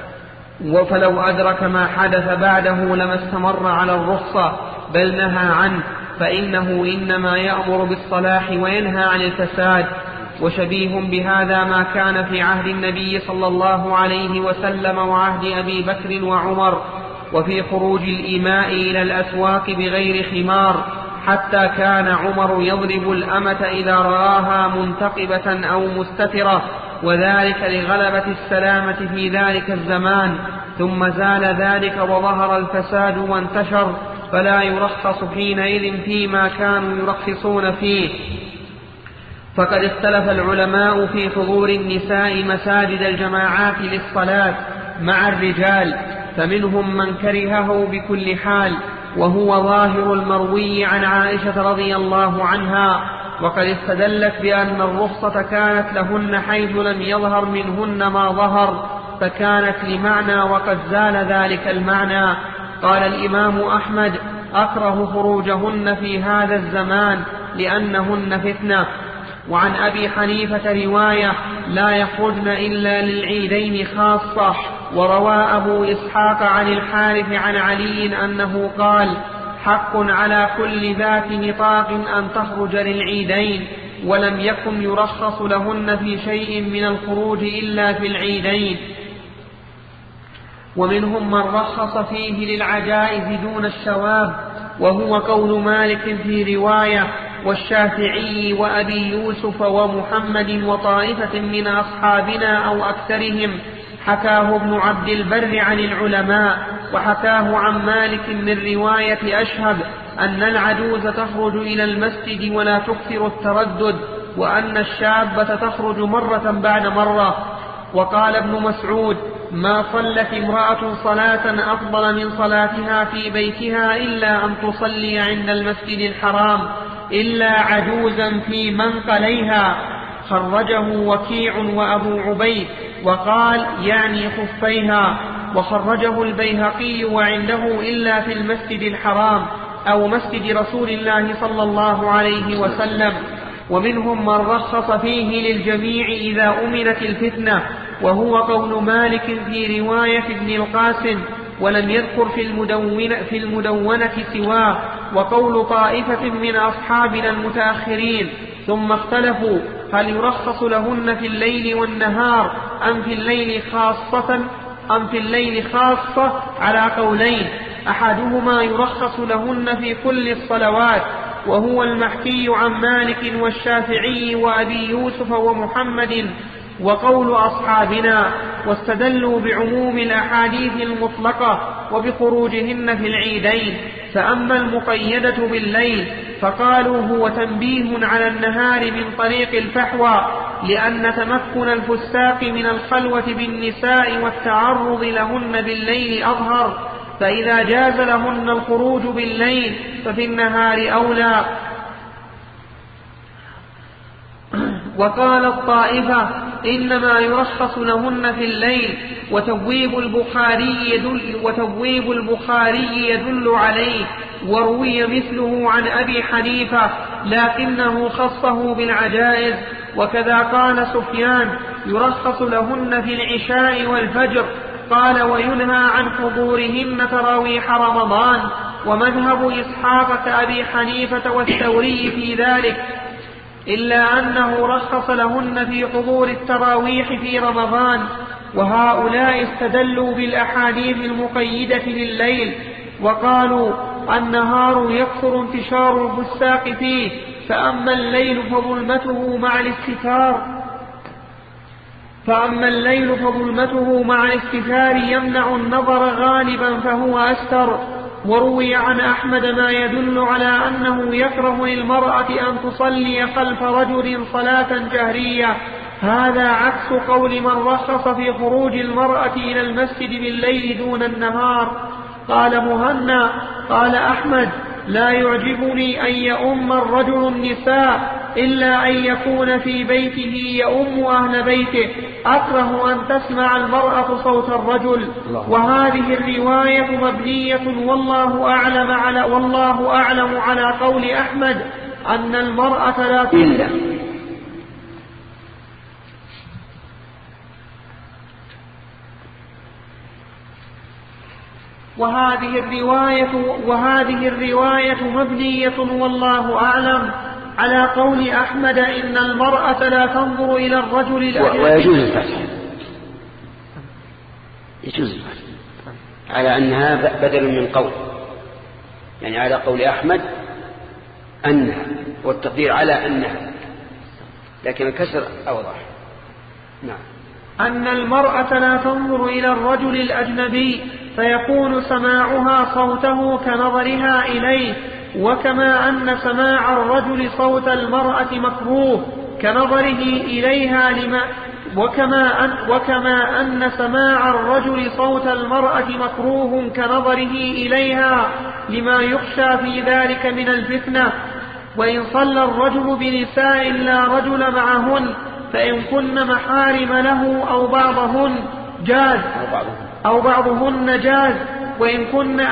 فلو أدرك ما حدث بعده لما استمر على الرخصة، بل نهى عنه، فإنه إنما يأمر بالصلاح وينهى عن الفساد. وشبيه بهذا ما كان في عهد النبي صلى الله عليه وسلم وعهد أبي بكر وعمر، وفي خروج الإماء إلى الأسواق بغير خمار، حتى كان عمر يضرب الأمة إذا رآها منتقبة أو مستترة، وذلك لغلبة السلامة في ذلك الزمان. ثم زال ذلك وظهر الفساد وانتشر، فلا يرخص حينئذ فيما كانوا يرخصون فيه. فقد اختلف العلماء في حضور النساء مساجد الجماعات للصلاة مع الرجال، فمنهم من كرهه بكل حال، وهو ظاهر المروي عن عائشة رضي الله عنها. وقد استدلت بأن الرخصة كانت لهن حيث لم يظهر منهن ما ظهر، فكانت لمعنى وقد زال ذلك المعنى. قال الإمام أحمد: أكره خروجهن في هذا الزمان لأنهن فتنة. وعن أبي حنيفة رواية: لا يخرجن إلا للعيدين خاصة. وروى أبو إسحاق عن الحارث عن علي أنه قال: حق على كل ذات نطاق أن تخرج للعيدين، ولم يكن يرخص لهن في شيء من الخروج إلا في العيدين. ومنهم من رخص فيه للعجائز دون الشواب، وهو قول مالك في رواية، والشافعي وأبي يوسف ومحمد وطائفة من أصحابنا أو أكثرهم. حكاه ابن عبد البر عن العلماء، وحكاه عن مالك من رواية أشهب أن العجوز تخرج إلى المسجد ولا تكثر التردد، وأن الشابة تخرج مرة بعد مرة. وقال ابن مسعود: ما صلت امرأة صلاة أفضل من صلاتها في بيتها إلا أن تصلي عند المسجد الحرام إلا عجوزا في منقليها. خرجه وكيع وأبو عبيد، وقال يعني خفيها. وخرجه البيهقي وعنده إلا في المسجد الحرام أو مسجد رسول الله صلى الله عليه وسلم. ومنهم من رخص فيه للجميع إذا أمنت الفتنة، وهو قول مالك في رواية ابن القاسم، ولم يذكر في المدونة سواه، وقول طائفة من أصحابنا المتأخرين. ثم اختلفوا هل يرخص لهن في الليل والنهار أم في الليل خاصة على قولين، أحدهما يرخص لهن في كل الصلوات، وهو المحكي عن مالك والشافعي وأبي يوسف ومحمد، وقول أصحابنا. واستدلوا بعموم الأحاديث المطلقة وبخروجهن في العيدين. فأما المقيدة بالليل فقالوا هو تنبيه على النهار من طريق الفحوى، لأن تمكن الفساق من الخلوة بالنساء والتعرض لهن بالليل أظهر، فإذا جاز لهن الخروج بالليل ففي النهار أولى. وقال الطائفة إنما يرخص لهن في الليل، وتبويب البخاري يدل عليه، وروي مثله عن أبي حنيفة لكنه خصه بالعجائز. وكذا قال سفيان يرخص لهن في العشاء والفجر، قال وينهى عن حضورهن تراويح رمضان. ومذهب إسحاق كأبي حنيفة والثوري في ذلك، إلا أنه رخص لهن في حضور التراويح في رمضان. وهؤلاء استدلوا بالأحاديث المقيدة لليل، وقالوا النهار يكثر انتشار الفساق فيه، فأما الليل فظلمته مع الاستتار يمنع النظر غالبا فهو أستر. وروي عن أحمد ما يدل على أنه يكره للمرأة أن تصلي خلف رجل صلاة جهرية. هذا عكس قول من رخص في خروج المرأة إلى المسجد بالليل دون النهار. قال مهنا قال أحمد لا يعجبني أن يؤم الرجل النساء إلا أن يكون في بيته يؤم أهل بيته، أكره أن تسمع المرأة صوت الرجل. وهذه الرواية مبنية والله أعلم على قول أحمد أن المرأة لا تنزل. وهذه الرواية مبنية والله أعلم على قول أحمد إن المرأة لا تنظر إلى الرجل الأجنبي. ويجوز الفتح، يجوز الفتح على أنها بدل من قول، يعني على قول أحمد أنها، والتقدير على أنها، لكن الكسر أوضح. نعم. أن المرأة لا تنظر إلى الرجل الأجنبي فيكون سماعها صوته كنظرها إليه، وكما أن سماع الرجل صوت المرأة مكروه كنظره إليها وكما أن سماع الرجل صوت المرأة مكروه كنظره إليها لما يخشى في ذلك من الفتنة. وإن صلى الرجل بنساء لا رجل معهن فإن كن محارم له أو بعضهن جاز، وإن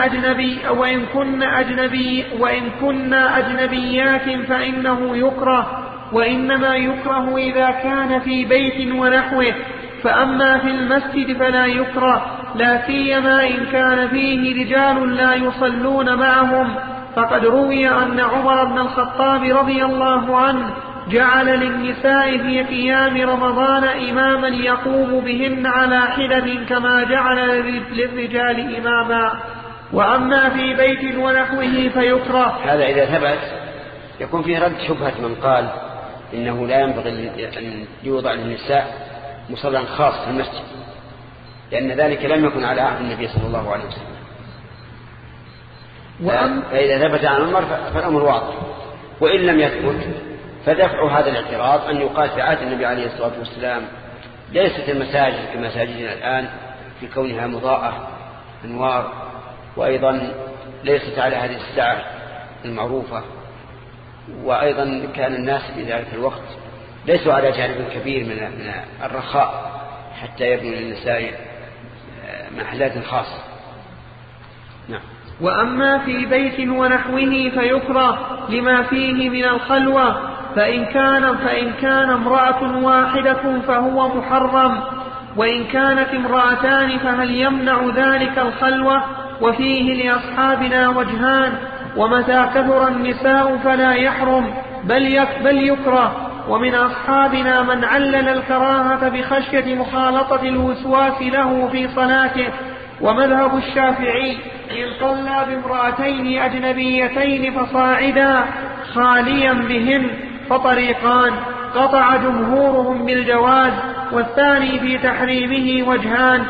كن أجنبيات فإنه يكره، وإنما يكره إذا كان في بيت ونحوه. فأما في المسجد فلا يكره، لا سيما إن كان فيه رجال لا يصلون معهم. فقد روي أن عمر بن الخطاب رضي الله عنه جعل للنساء في قيام رمضان إماما يقوم بهن على حدة كما جعل للرجال إماما. وأما في بيت ونحوه فيكره. هذا إذا ثبت يكون فيه رد شبهة من قال إنه لا ينبغي أن يوضع للنساء مصلى خاص في المسجد، لأن ذلك لم يكن على عهد النبي صلى الله عليه وسلم. فإذا ثبت عن عمر فالأمر واضح، وإن لم يثبت فدفع هذا الاعتراض أن يقال في عهد النبي عليه الصلاة والسلام ليست المساجد كمساجدنا الآن في كونها مضاءة أنوار، وأيضا ليست على هذه الساعة المعروفة، وأيضا كان الناس في ذلك الوقت ليسوا على جانب كبير من الرخاء حتى يبنوا للنساء محلات خاصة. نعم. وأما في بيت ونحوه فيكره لما فيه من الخلوة، فإن كان امرأة واحدة فهو محرم، وإن كانت امرأتان فهل يمنع ذلك الخلوة؟ وفيه لأصحابنا وجهان، ومتى كثر النساء فلا يحرم بل يكره. ومن أصحابنا من علل الكراهة بخشية مخالطة الوسواس له في صلاته. ومذهب الشافعي إن صلى بامرأتين أجنبيتين فصاعدا خاليا بهن فطريقان، قطع جمهورهم بالجواز، والثاني في تحريمه وجهان.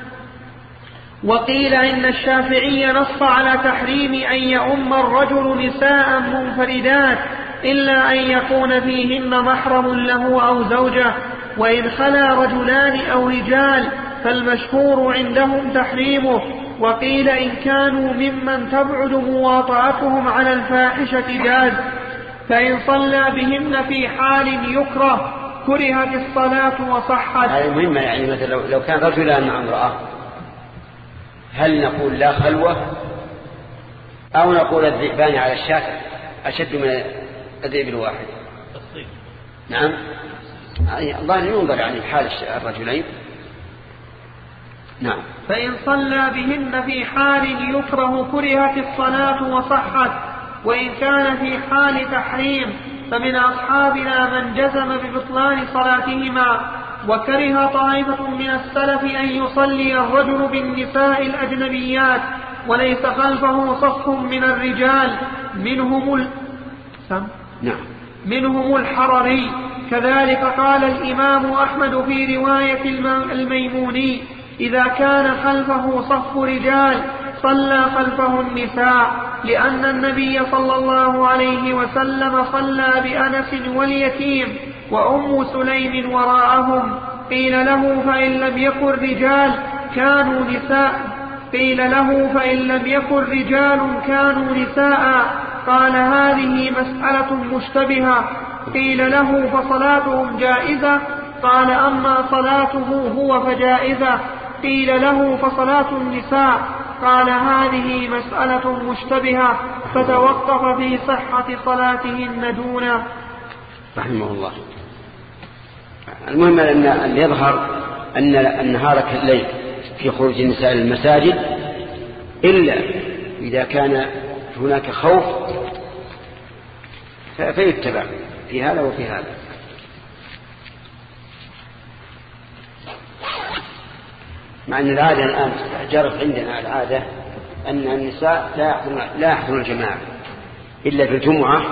وقيل إن الشافعي نص على تحريم أن يؤم الرجل نساء منفردات إلا أن يكون فيهن محرم له أو زوجة، وإن خلا رجلان أو رجال فالمشهور عندهم تحريمه. وقيل إن كانوا ممن تبعد مواطأتهم على الفاحشة جاز. فإن صلى بهن في حال يكره كرهت الصلاة وصحت. هذه مهمة، يعني مثلا لو كان رجلان مع امرأة هل نقول لا خلوة أو نقول الذئبان على الشاة أشد من الذئب الواحد؟ نعم، الله ينظر يعني حال الرجلين. نعم. فإن صلى بهن في حال يكره كرهت الصلاة وصحت. وإن كان في حال تحريم فمن أصحابنا من جزم ببطلان صلاتهما. وكره طائفة من السلف أن يصلي الرجل بالنساء الأجنبيات وليس خلفه صف من الرجال منهم نعم. منهم الحرري. كذلك قال الإمام أحمد في رواية الميموني: إذا كان خلفه صف رجال صلى خلفه النساء، لأن النبي صلى الله عليه وسلم صلى بأنس واليتيم وأم سليم وراءهم. قيل له: فإن لم يكن رجال كانوا نساء. قيل له: فإن لم يكن رجال كانوا نساء. قال: هذه مسألة مشتبهة. قيل له: فصلاتهم جائزة؟ قال: أما صلاته هو فجائزة. قيل له: فصلاة النساء؟ قال: هذه مسألة مشتبهة، فتوقف في صحة صلاتهن دونه. رحمه الله. المهم أن يظهر أن نهار الليل في خروج النساء للمساجد، إلا إذا كان هناك خوف فيتبع في هذا وفي هذا. مع أن العادة الآن جرت عندنا العادة أن النساء لا يحضرن الجماعة إلا في الجمعة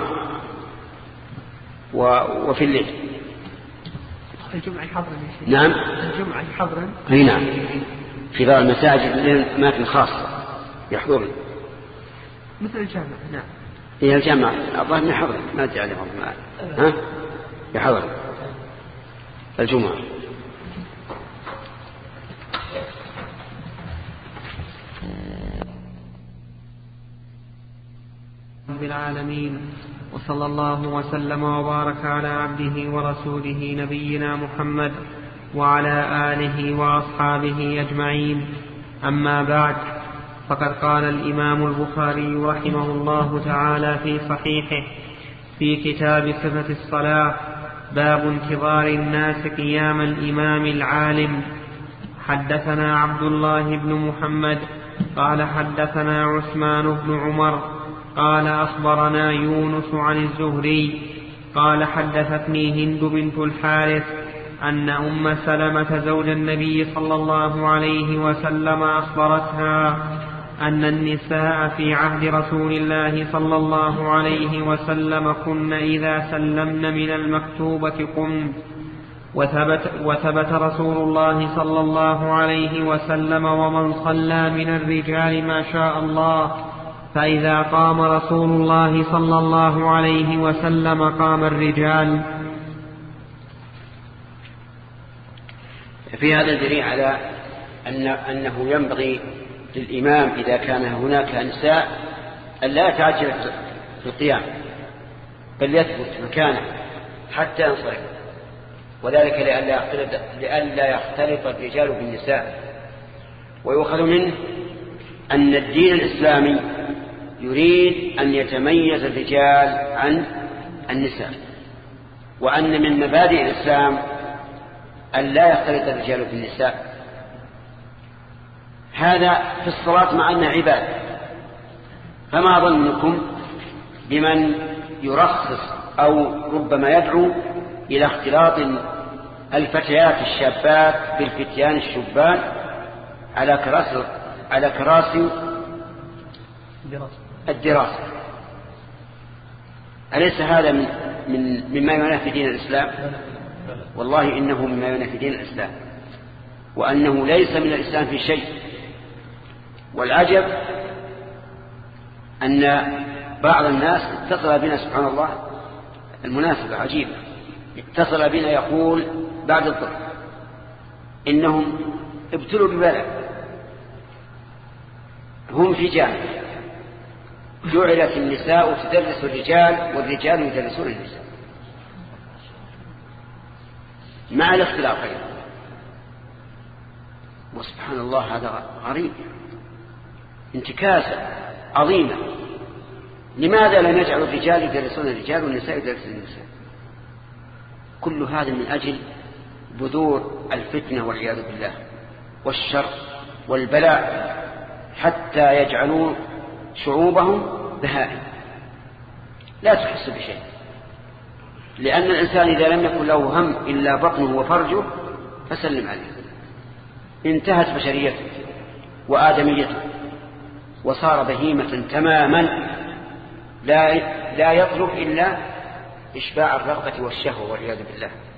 وفي الليل. الجمعة يحضرن. نعم، الجمعة يحضرن. أي نعم، في بعض المساجد لأماكن خاصة يحضرن مثل الجامعة. نعم، هي الجامعة الظاهر يحضر، ما أدري عليهم. ها، يحضر الجمعة. رب العالمين، وصلى الله وسلم وبارك على عبده ورسوله نبينا محمد وعلى آله وأصحابه أجمعين. أما بعد، فقد قال الإمام البخاري رحمه الله تعالى في صحيحه في كتاب صفة الصلاة: باب انتظار الناس قيام الإمام العالم. حدثنا عبد الله بن محمد قال حدثنا عثمان بن عمر قال أخبرنا يونس عن الزهري قال حدثتني هند بنت الحارث أن أم سلمة زوج النبي صلى الله عليه وسلم أخبرتها أن النساء في عهد رسول الله صلى الله عليه وسلم كن إذا سلمن من المكتوبة قمن. وثبت رسول الله صلى الله عليه وسلم ومن صلى من الرجال ما شاء الله، فإذا قام رسول الله صلى الله عليه وسلم قام الرجال. في هذا الدليل على أنه ينبغي للإمام إذا كان هناك نساء أن لا يتعجل في القيام، بل يثبت مكانه حتى ينصرف، وذلك لئلا يختلط الرجال بالنساء. ويؤخذ منه أن الدين الإسلامي يريد أن يتميز الرجال عن النساء، وأن من مبادئ الإسلام أن لا يختلط الرجال بالنساء. هذا في الصلاة مع أنها عبادة. فما ظنكم بمن يرخص أو ربما يدعو إلى اختلاط الفتيات الشابات بالفتيان الشبان على كراسي الدراسة؟ أليس هذا مما ينافي دين الإسلام؟ والله إنه مما ينافي دين الإسلام، وأنه ليس من الإسلام في شيء. والعجب أن بعض الناس اتصل بنا، سبحان الله المناسبة عجيبة، اتصل بنا يقول بعد الظهر إنهم ابتلوا ببلاء، هم في جامعة جعلت النساء تدرس الرجال والرجال يدرسون النساء مع الاختلاف. وسبحان الله هذا غريب، انتكاسة عظيمة. لماذا لم يجعل الرجال يدرسون الرجال والنساء يدرسون النساء؟ كل هذا من أجل بذور الفتنة والعياذ بالله والشر والبلاء، حتى يجعلون شعوبهم بهائم لا تحس بشيء. لأن الإنسان إذا لم يكن له هم إلا بطنه وفرجه فسلم عليه، انتهت بشريته وآدميته، وصار بهيمة تماما لا يطلب إلا إشباع الرغبة والشهوة والعياذ بالله.